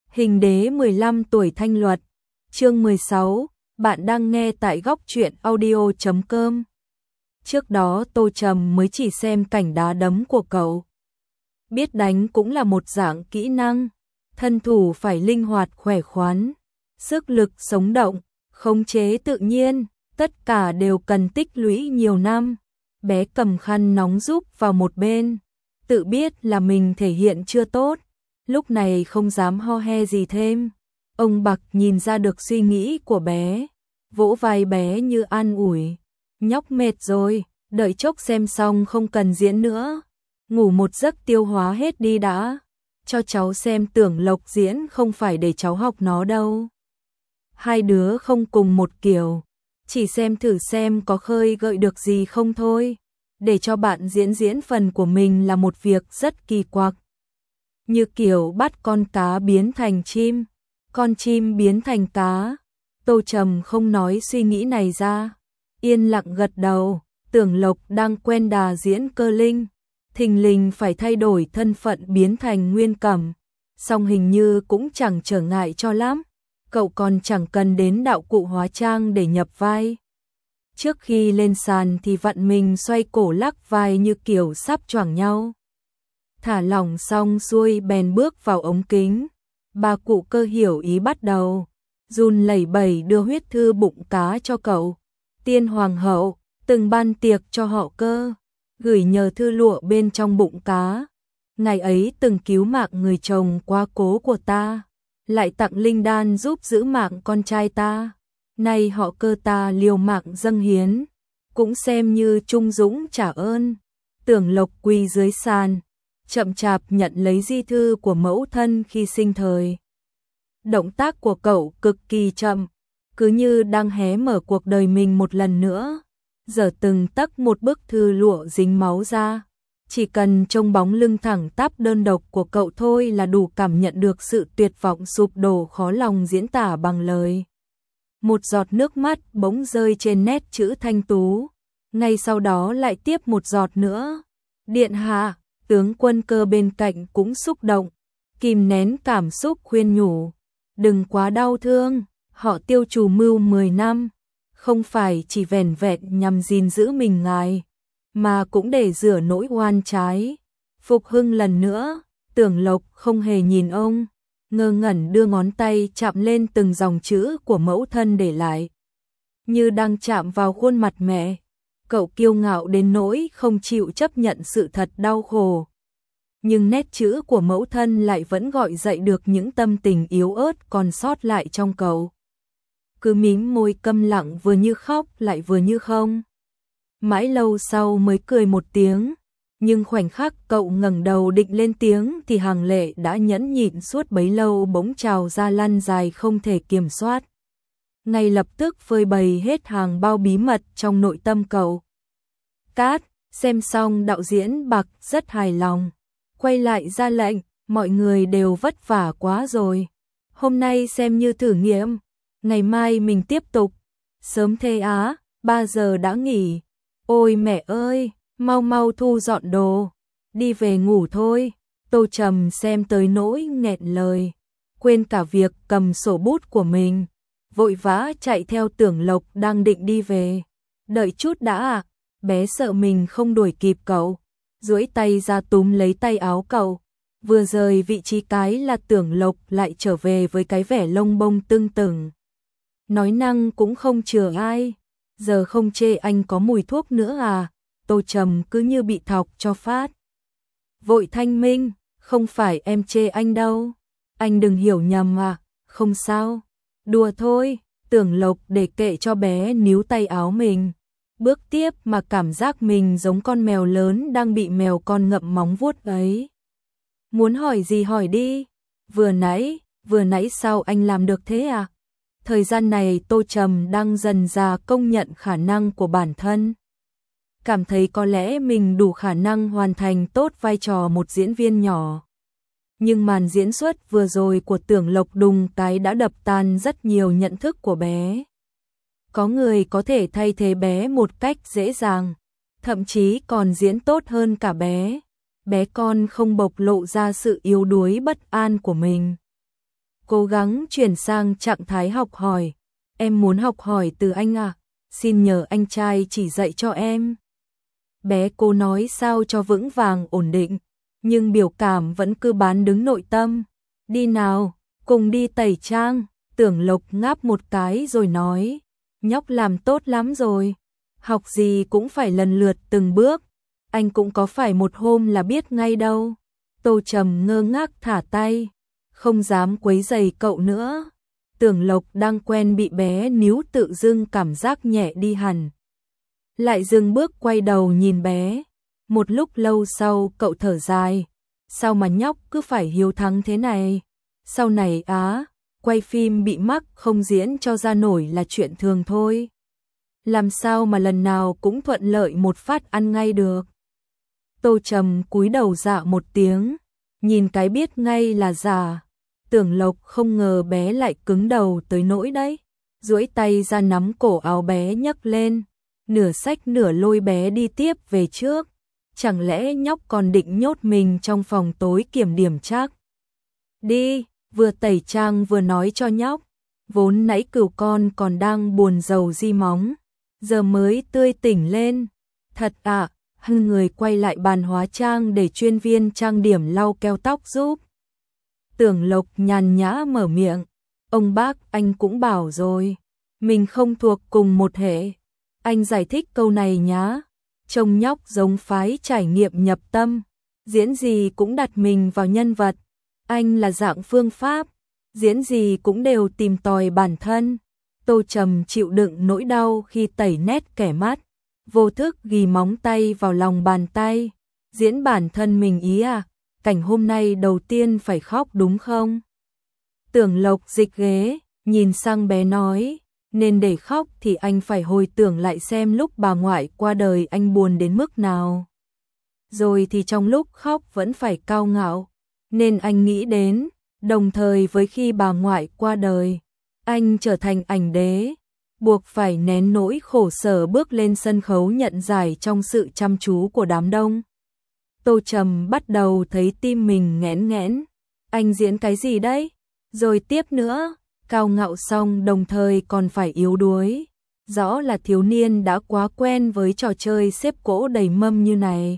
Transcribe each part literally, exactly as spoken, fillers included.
Hình đế mười lăm tuổi thanh luật. Chương mười sáu, bạn đang nghe tại góc truyện audio chấm com. Trước đó Tô Trầm mới chỉ xem cảnh đá đấm của cậu. Biết đánh cũng là một dạng kỹ năng, thân thủ phải linh hoạt khỏe khoắn, sức lực sống động, khống chế tự nhiên, tất cả đều cần tích lũy nhiều năm. Bé cầm khăn nóng giúp vào một bên, tự biết là mình thể hiện chưa tốt, lúc này không dám ho he gì thêm. Ông Bạc nhìn ra được suy nghĩ của bé, vỗ vai bé như an ủi. Nhóc mệt rồi, đợi chốc xem xong không cần diễn nữa. Ngủ một giấc tiêu hóa hết đi đã. Cho cháu xem Tưởng Lộc diễn không phải để cháu học nó đâu. Hai đứa không cùng một kiểu, chỉ xem thử xem có khơi gợi được gì không thôi. Để cho bạn diễn diễn phần của mình là một việc rất kỳ quặc. Như kiểu bắt con cá biến thành chim, con chim biến thành cá. Tô Trầm không nói suy nghĩ này ra, yên lặng gật đầu. Tưởng Lộc đang quen đà diễn cơ linh, thình lình phải thay đổi thân phận biến thành Nguyên Cẩm, song hình như cũng chẳng trở ngại cho lắm. Cậu còn chẳng cần đến đạo cụ hóa trang để nhập vai. Trước khi lên sàn thì vặn mình xoay cổ lắc vai như kiểu sắp choảng nhau. Thả lỏng xong xuôi bèn bước vào ống kính. Bà cụ Cơ hiểu ý bắt đầu, run lẩy bẩy đưa huyết thư bụng cá cho cậu. Tiên hoàng hậu từng ban tiệc cho họ Cơ, gửi nhờ thư lụa bên trong bụng cá. Ngày ấy từng cứu mạng người chồng quá cố của ta, lại tặng linh đan giúp giữ mạng con trai ta. Nay họ Cơ ta liều mạng dâng hiến, cũng xem như trung dũng trả ơn. Tưởng Lộc quỳ dưới sàn, chậm chạp nhận lấy di thư của mẫu thân khi sinh thời. Động tác của cậu cực kỳ chậm, cứ như đang hé mở cuộc đời mình một lần nữa. Giờ từng tấc một bức thư lụa dính máu ra, chỉ cần trông bóng lưng thẳng tắp đơn độc của cậu thôi là đủ cảm nhận được sự tuyệt vọng sụp đổ khó lòng diễn tả bằng lời. Một giọt nước mắt bỗng rơi trên nét chữ thanh tú, ngay sau đó lại tiếp một giọt nữa. Điện hạ, tướng quân Cơ bên cạnh cũng xúc động, kìm nén cảm xúc khuyên nhủ. Đừng quá đau thương, họ Tiêu chủ mưu mười năm, không phải chỉ vẻn vẹn nhằm gìn giữ mình ngài, mà cũng để rửa nỗi oan trái. Phục hưng lần nữa. Tưởng Lộc không hề nhìn ông, ngơ ngẩn đưa ngón tay chạm lên từng dòng chữ của mẫu thân để lại. Như đang chạm vào khuôn mặt mẹ, cậu kiêu ngạo đến nỗi không chịu chấp nhận sự thật đau khổ. Nhưng nét chữ của mẫu thân lại vẫn gọi dậy được những tâm tình yếu ớt còn sót lại trong cậu. Cứ mím môi câm lặng, vừa như khóc lại vừa như không. Mãi lâu sau mới cười một tiếng, nhưng khoảnh khắc cậu ngẩng đầu định lên tiếng thì hàng lệ đã nhẫn nhịn suốt bấy lâu bỗng trào ra lăn dài không thể kiểm soát. Ngay lập tức phơi bày hết hàng bao bí mật trong nội tâm cậu. Cát, xem xong đạo diễn Bạc rất hài lòng, quay lại ra lệnh, mọi người đều vất vả quá rồi. Hôm nay xem như thử nghiệm, ngày mai mình tiếp tục. Sớm thế á, ba giờ đã nghỉ. Ôi mẹ ơi, mau mau thu dọn đồ, đi về ngủ thôi. Tô Trầm xem tới nỗi nghẹn lời, quên cả việc cầm sổ bút của mình, vội vã chạy theo Tưởng Lộc đang định đi về. Đợi chút đã à, bé sợ mình không đuổi kịp cậu, duỗi tay ra túm lấy tay áo cậu. Vừa rời vị trí cái là Tưởng Lộc lại trở về với cái vẻ lông bông tưng tửng. Nói năng cũng không chừa ai, giờ không chê anh có mùi thuốc nữa à? Tô Trầm cứ như bị thọc cho phát. Vội thanh minh, không phải em chê anh đâu, anh đừng hiểu nhầm à, không sao, đùa thôi. Tưởng Lộc để kệ cho bé níu tay áo mình, bước tiếp mà cảm giác mình giống con mèo lớn đang bị mèo con ngậm móng vuốt ấy. Muốn hỏi gì hỏi đi, vừa nãy, vừa nãy sao anh làm được thế à? Thời gian này Tô Trầm đang dần dà công nhận khả năng của bản thân. Cảm thấy có lẽ mình đủ khả năng hoàn thành tốt vai trò một diễn viên nhỏ. Nhưng màn diễn xuất vừa rồi của Tưởng Lộc đùng cái đã đập tan rất nhiều nhận thức của bé. Có người có thể thay thế bé một cách dễ dàng, thậm chí còn diễn tốt hơn cả bé. Bé con không bộc lộ ra sự yếu đuối bất an của mình. cố gắng chuyển sang trạng thái học hỏi. Em muốn học hỏi từ anh à, xin nhờ anh trai chỉ dạy cho em. Bé cô nói sao cho vững vàng ổn định, nhưng biểu cảm vẫn cứ bán đứng nội tâm. Đi nào, cùng đi tẩy trang. Tưởng Lộc ngáp một cái rồi nói, nhóc làm tốt lắm rồi, học gì cũng phải lần lượt từng bước, anh cũng có phải một hôm là biết ngay đâu. Tô Trầm ngơ ngác thả tay, không dám quấy rầy cậu nữa. Tưởng Lộc đang quen bị bé níu tự dưng cảm giác nhẹ đi hẳn. Lại dừng bước quay đầu nhìn bé. Một lúc lâu sau cậu thở dài, sao mà nhóc cứ phải hiếu thắng thế này. Sau này á, quay phim bị mắc không diễn cho ra nổi là chuyện thường thôi. Làm sao mà lần nào cũng thuận lợi một phát ăn ngay được. Tô Trầm cúi đầu dạ một tiếng, nhìn cái biết ngay là giả. Tưởng Lộc không ngờ bé lại cứng đầu tới nỗi đấy, duỗi tay ra nắm cổ áo bé nhấc lên, nửa xách nửa lôi bé đi tiếp về trước. Chẳng lẽ nhóc còn định nhốt mình trong phòng tối kiểm điểm chắc? Đi, vừa tẩy trang vừa nói cho nhóc, vốn nãy cừu con còn đang buồn rầu di móng, giờ mới tươi tỉnh lên. Thật ạ, à, hưng người quay lại bàn hóa trang để chuyên viên trang điểm lau keo tóc giúp. Tưởng Lộc nhàn nhã mở miệng, ông bác anh cũng bảo rồi, mình không thuộc cùng một hệ. Anh giải thích câu này nhá, trông nhóc giống phái trải nghiệm nhập tâm, diễn gì cũng đặt mình vào nhân vật. Anh là dạng phương pháp, diễn gì cũng đều tìm tòi bản thân. Tô Trầm chịu đựng nỗi đau khi tẩy nét kẻ mắt, vô thức ghi móng tay vào lòng bàn tay. Diễn bản thân mình ý à, cảnh hôm nay đầu tiên phải khóc đúng không? Tưởng Lộc dịch ghế, nhìn sang bé nói, nên để khóc thì anh phải hồi tưởng lại xem lúc bà ngoại qua đời anh buồn đến mức nào. Rồi thì trong lúc khóc vẫn phải cao ngạo, nên anh nghĩ đến, đồng thời với khi bà ngoại qua đời, anh trở thành ảnh đế, buộc phải nén nỗi khổ sở bước lên sân khấu nhận giải trong sự chăm chú của đám đông. Tô Trầm bắt đầu thấy tim mình nghẽn nghẽn, anh diễn cái gì đấy? Rồi tiếp nữa, cao ngạo xong đồng thời còn phải yếu đuối. Rõ là thiếu niên đã quá quen với trò chơi xếp cỗ đầy mâm như này.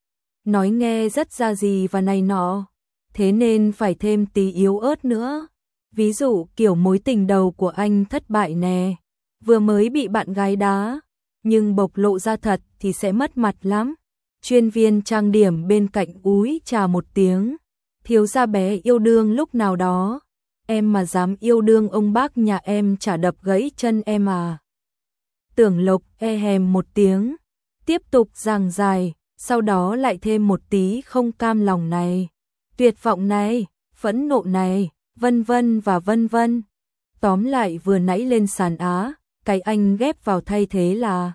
Nói nghe rất ra gì và này nọ, thế nên phải thêm tí yếu ớt nữa. Ví dụ kiểu mối tình đầu của anh thất bại nè, vừa mới bị bạn gái đá, nhưng bộc lộ ra thật thì sẽ mất mặt lắm. Chuyên viên trang điểm bên cạnh úi chà một tiếng, thiếu gia bé yêu đương lúc nào đó, em mà dám yêu đương ông bác nhà em chả đập gãy chân em à. Tưởng Lộc e hèm một tiếng, tiếp tục giảng dài, sau đó lại thêm một tí không cam lòng này, tuyệt vọng này, phẫn nộ này, vân vân và vân vân. Tóm lại vừa nãy lên sàn Á, cái anh ghép vào thay thế là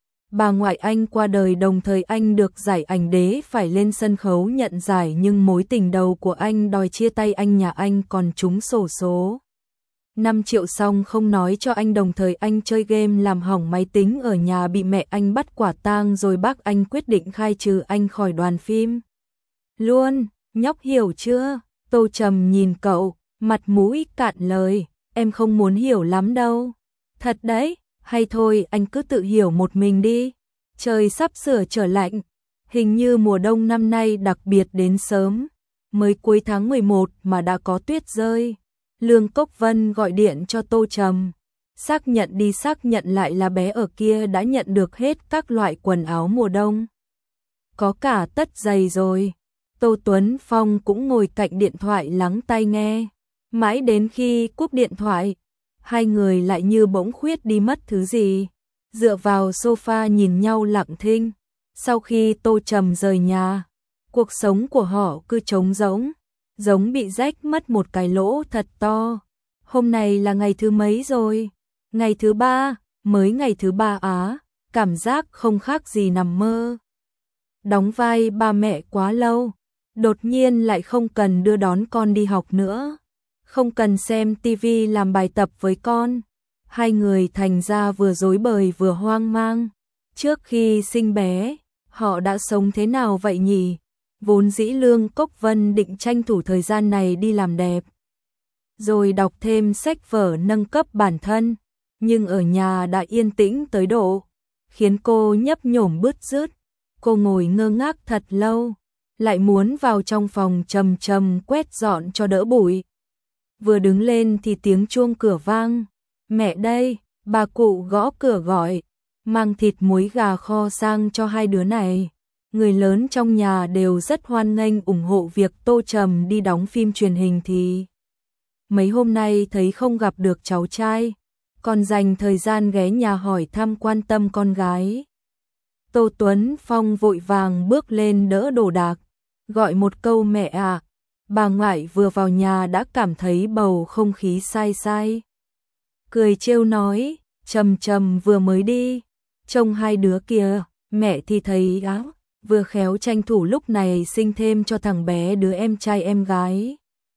bà ngoại anh qua đời, đồng thời anh được giải ảnh đế phải lên sân khấu nhận giải, nhưng mối tình đầu của anh đòi chia tay anh nhà anh còn trúng xổ số năm triệu xong không nói cho anh, đồng thời anh chơi game làm hỏng máy tính ở nhà bị mẹ anh bắt quả tang, rồi bác anh quyết định khai trừ anh khỏi đoàn phim. Luôn, nhóc hiểu chưa? Tô Trầm nhìn cậu, mặt mũi cạn lời, em không muốn hiểu lắm đâu. Thật đấy, hay thôi anh cứ tự hiểu một mình đi. Trời sắp sửa trở lạnh, hình như mùa đông năm nay đặc biệt đến sớm, mới cuối tháng mười một mà đã có tuyết rơi. Lương Cốc Vân gọi điện cho Tô Trầm, xác nhận đi xác nhận lại là bé ở kia đã nhận được hết các loại quần áo mùa đông, có cả tất giày rồi. Tô Tuấn Phong cũng ngồi cạnh điện thoại lắng tai nghe, mãi đến khi cúp điện thoại, hai người lại như bỗng khuyết đi mất thứ gì, dựa vào sofa nhìn nhau lặng thinh. Sau khi Tô Trầm rời nhà, cuộc sống của họ cứ trống rỗng, giống bị rách mất một cái lỗ thật to. Hôm nay là ngày thứ mấy rồi? Ngày thứ ba, mới ngày thứ ba á, cảm giác không khác gì nằm mơ. Đóng vai ba mẹ quá lâu, đột nhiên lại không cần đưa đón con đi học nữa, không cần xem tivi làm bài tập với con. Hai người thành ra vừa rối bời vừa hoang mang. Trước khi sinh bé, họ đã sống thế nào vậy nhỉ? Vốn dĩ Lương Cốc Vân định tranh thủ thời gian này đi làm đẹp, rồi đọc thêm sách vở nâng cấp bản thân, nhưng ở nhà đã yên tĩnh tới độ khiến cô nhấp nhổm bứt rứt. Cô ngồi ngơ ngác thật lâu, lại muốn vào trong phòng trầm trầm quét dọn cho đỡ bụi. Vừa đứng lên thì tiếng chuông cửa vang. Mẹ đây, bà cụ gõ cửa gọi, mang thịt muối gà kho sang cho hai đứa này. Người lớn trong nhà đều rất hoan nghênh ủng hộ việc Tô Trầm đi đóng phim truyền hình thì mấy hôm nay thấy không gặp được cháu trai, còn dành thời gian ghé nhà hỏi thăm quan tâm con gái. Tô Tuấn Phong vội vàng bước lên đỡ đồ đạc, gọi một câu mẹ à. Bà ngoại vừa vào nhà đã cảm thấy bầu không khí sai sai. Cười trêu nói, Trầm Trầm vừa mới đi, trông hai đứa kia, mẹ thì thấy áo, vừa khéo tranh thủ lúc này sinh thêm cho thằng bé đứa em trai em gái.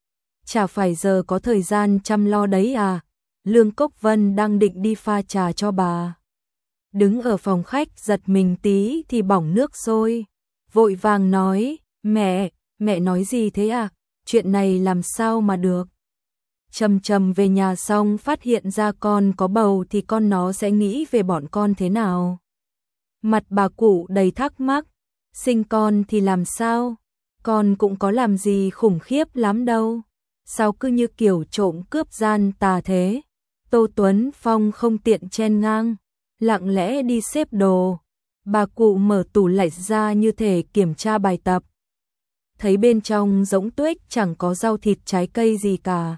Chả phải giờ có thời gian chăm lo đấy à. Lương Cốc Vân đang định đi pha trà cho bà, đứng ở phòng khách giật mình tí thì bỏng nước sôi, vội vàng nói, mẹ, mẹ nói gì thế à, chuyện này làm sao mà được. Trầm Trầm về nhà xong phát hiện ra con có bầu thì con nó sẽ nghĩ về bọn con thế nào. Mặt bà cụ đầy thắc mắc, sinh con thì làm sao, con cũng có làm gì khủng khiếp lắm đâu, sao cứ như kiểu trộm cướp gian tà thế. Tô Tuấn Phong không tiện chen ngang, lặng lẽ đi xếp đồ. Bà cụ mở tủ lạnh ra như thể kiểm tra bài tập, thấy bên trong rỗng tuếch chẳng có rau thịt trái cây gì cả.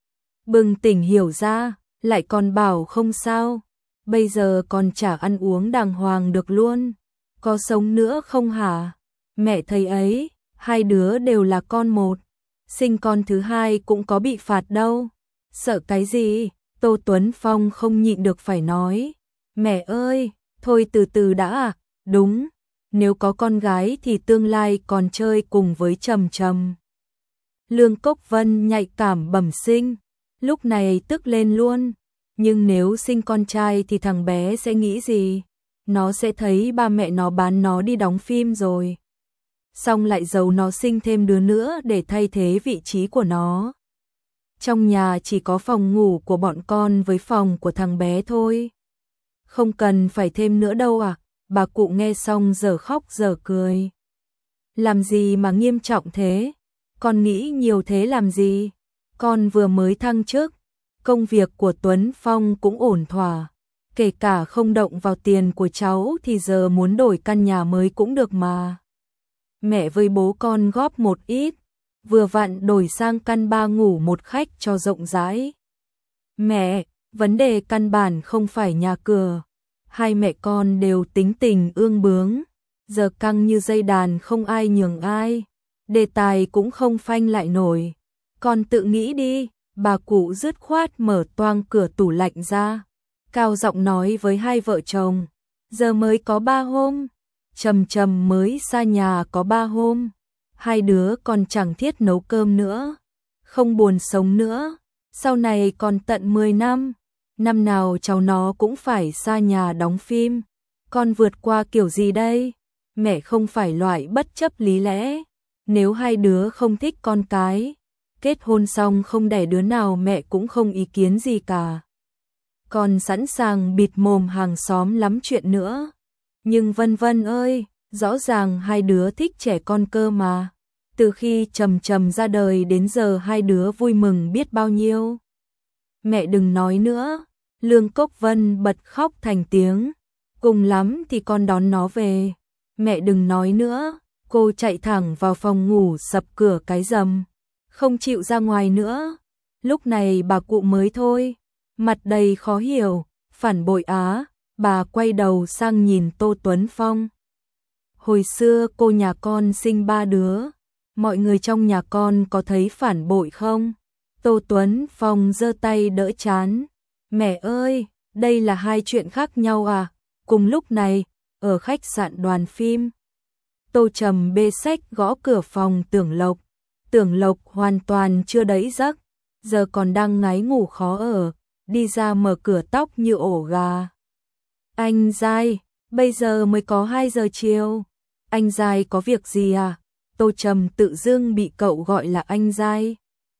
Bừng tỉnh hiểu ra, lại còn bảo không sao, bây giờ còn chả ăn uống đàng hoàng được luôn, có sống nữa không hả? Mẹ thấy ấy, hai đứa đều là con một, sinh con thứ hai cũng có bị phạt đâu, sợ cái gì? Tô Tuấn Phong không nhịn được phải nói, mẹ ơi, thôi từ từ đã à, đúng, nếu có con gái thì tương lai còn chơi cùng với Trầm Trầm. Lương Cốc Vân nhạy cảm bẩm sinh, lúc này tức lên luôn, nhưng nếu sinh con trai thì thằng bé sẽ nghĩ gì? Nó sẽ thấy ba mẹ nó bán nó đi đóng phim rồi, xong lại giấu nó sinh thêm đứa nữa để thay thế vị trí của nó. Trong nhà chỉ có phòng ngủ của bọn con với phòng của thằng bé thôi, không cần phải thêm nữa đâu à. Bà cụ nghe xong giờ khóc giờ cười. Làm gì mà nghiêm trọng thế? Con nghĩ nhiều thế làm gì? Con vừa mới thăng chức, công việc của Tuấn Phong cũng ổn thỏa, kể cả không động vào tiền của cháu thì giờ muốn đổi căn nhà mới cũng được mà. Mẹ với bố con góp một ít, vừa vặn đổi sang căn ba ngủ một khách cho rộng rãi. Mẹ, vấn đề căn bản không phải nhà cửa. Hai mẹ con đều tính tình ương bướng, giờ căng như dây đàn không ai nhường ai, đề tài cũng không phanh lại nổi. Con tự nghĩ đi. Bà cụ dứt khoát mở toang cửa tủ lạnh ra, cao giọng nói với hai vợ chồng, giờ mới có ba hôm, Trầm Trầm mới xa nhà có ba hôm, hai đứa còn chẳng thiết nấu cơm nữa, không buồn sống nữa, sau này còn tận mười năm, năm nào cháu nó cũng phải xa nhà đóng phim, con vượt qua kiểu gì đây? Mẹ không phải loại bất chấp lý lẽ, nếu hai đứa không thích con cái, kết hôn xong không đẻ đứa nào mẹ cũng không ý kiến gì cả. Còn sẵn sàng bịt mồm hàng xóm lắm chuyện nữa. Nhưng Vân Vân ơi, rõ ràng hai đứa thích trẻ con cơ mà. Từ khi Trầm Trầm ra đời đến giờ hai đứa vui mừng biết bao nhiêu. Mẹ đừng nói nữa, Lương Cốc Vân bật khóc thành tiếng. Cùng lắm thì con đón nó về. Mẹ đừng nói nữa, cô chạy thẳng vào phòng ngủ sập cửa cái rầm, không chịu ra ngoài nữa. Lúc này bà cụ mới thôi, mặt đầy khó hiểu, phản bội á. Bà quay đầu sang nhìn Tô Tuấn Phong. Hồi xưa cô nhà con sinh ba đứa, mọi người trong nhà con có thấy phản bội không? Tô Tuấn Phong giơ tay đỡ chán. Mẹ ơi, đây là hai chuyện khác nhau à? Cùng lúc này, ở khách sạn Đoàn phim, Tô Trầm bê xách gõ cửa phòng Tưởng Lộc. Tưởng Lộc hoàn toàn chưa đẫy giấc, giờ còn đang ngáy ngủ khó ở, đi ra mở cửa tóc như ổ gà. Anh Giai, bây giờ mới có hai giờ chiều. Anh Giai có việc gì à? Tô Trầm tự dưng bị cậu gọi là anh Giai.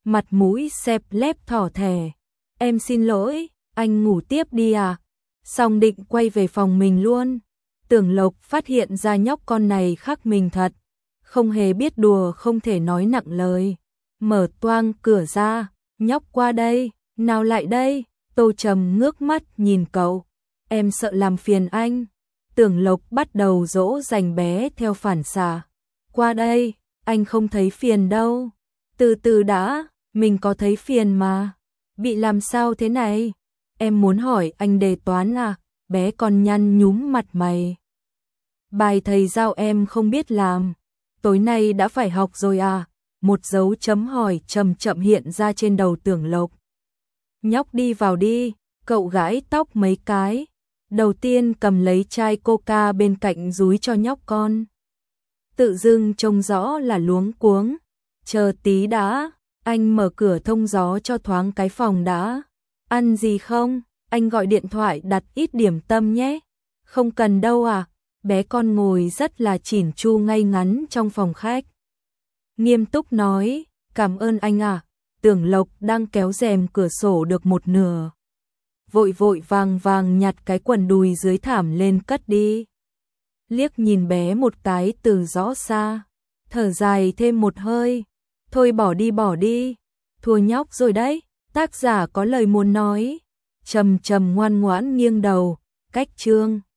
mặt mũi xẹp lép thỏ thẻ. Em xin lỗi, anh ngủ tiếp đi à? Xong định quay về phòng mình luôn. Tưởng Lộc phát hiện ra nhóc con này khác mình thật. Không hề biết đùa, không thể nói nặng lời. Mở toang cửa ra, nhóc qua đây, nào lại đây. Tô Trầm ngước mắt nhìn cậu. Em sợ làm phiền anh. Tưởng Lộc bắt đầu dỗ dành bé theo phản xạ. Qua đây, anh không thấy phiền đâu. Từ từ đã, mình có thấy phiền mà. Bị làm sao thế này? Em muốn hỏi anh đề toán à? Bé còn nhăn nhúm mặt mày. Bài thầy giao em không biết làm. Tối nay đã phải học rồi à? Một dấu chấm hỏi chậm chậm hiện ra trên đầu Tưởng Lộc. Nhóc đi vào đi, cậu gãi tóc mấy cái. Đầu tiên cầm lấy chai coca bên cạnh dúi cho nhóc con. Tự dưng trông rõ là luống cuống. Chờ tí đã, anh mở cửa thông gió cho thoáng cái phòng đã. Ăn gì không? Anh gọi điện thoại đặt ít điểm tâm nhé. Không cần đâu à? Bé con ngồi rất là chỉn chu ngay ngắn trong phòng khách. Nghiêm túc nói, cảm ơn anh à. Tưởng Lộc đang kéo rèm cửa sổ được một nửa. Vội vội vàng vàng nhặt cái quần đùi dưới thảm lên cất đi. Liếc nhìn bé một cái từ rõ xa. Thở dài thêm một hơi. Thôi bỏ đi bỏ đi. Thua nhóc rồi đấy. Tác giả có lời muốn nói. Trầm trầm ngoan ngoãn nghiêng đầu. Cách chương.